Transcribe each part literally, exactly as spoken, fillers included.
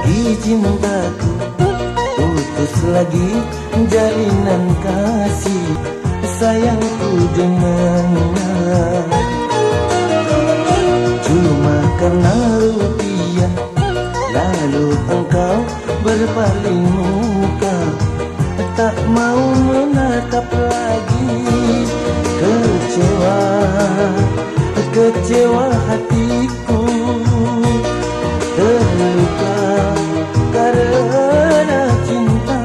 di cintaku, putus lagi jalinan kasih sayangku dengannya. Cuma karena rupiah, lalu engkau berpaling muka, tak mau menatap lagi. Kecewa, kecewa hatiku, terluka karena cinta.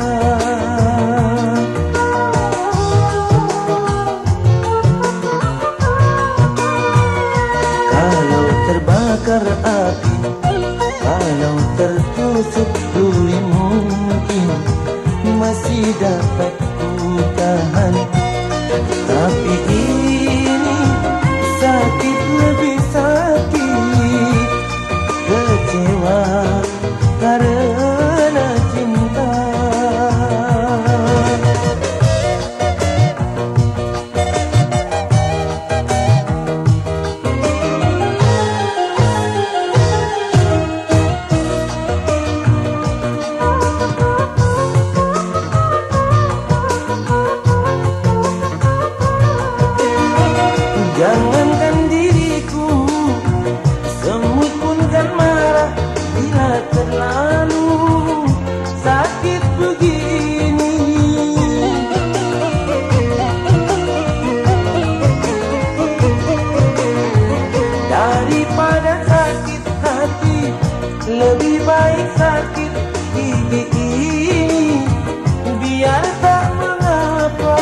Kalau terbakar api, kalau tertusuk duri, mungkin masih dapat ku tahan. Tapi ini sakit lebih sakit, kecewa karena cinta. Jangankan diriku, semut pun kan marah bila terlalu sakit begini. Daripada sakit hati, lebih baik sakit gigi ini. Biar tak mengapa,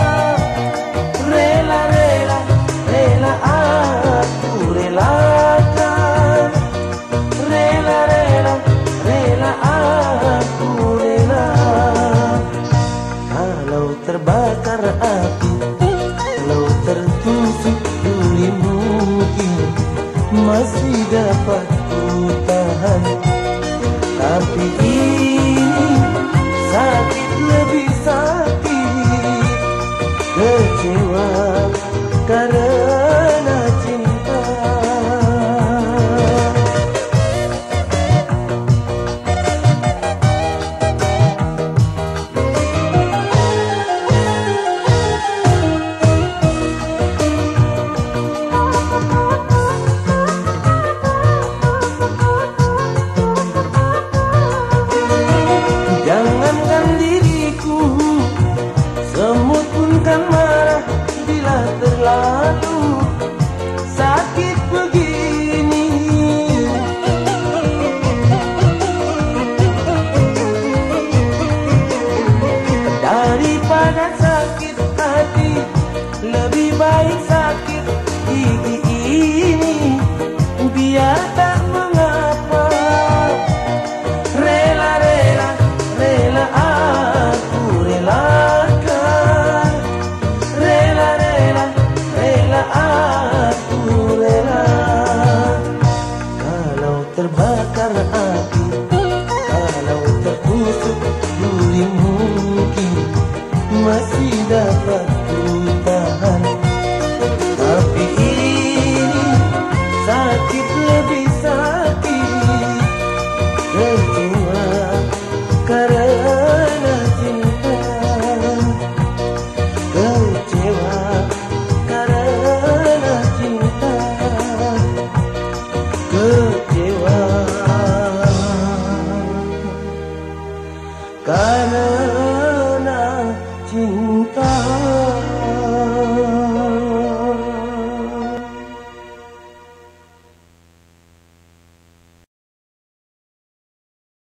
rela-rela rela aku relakan, rela-rela, rela aku rela. Kalau terbakar api, kalau tertusuk duri, mungkin masih dapat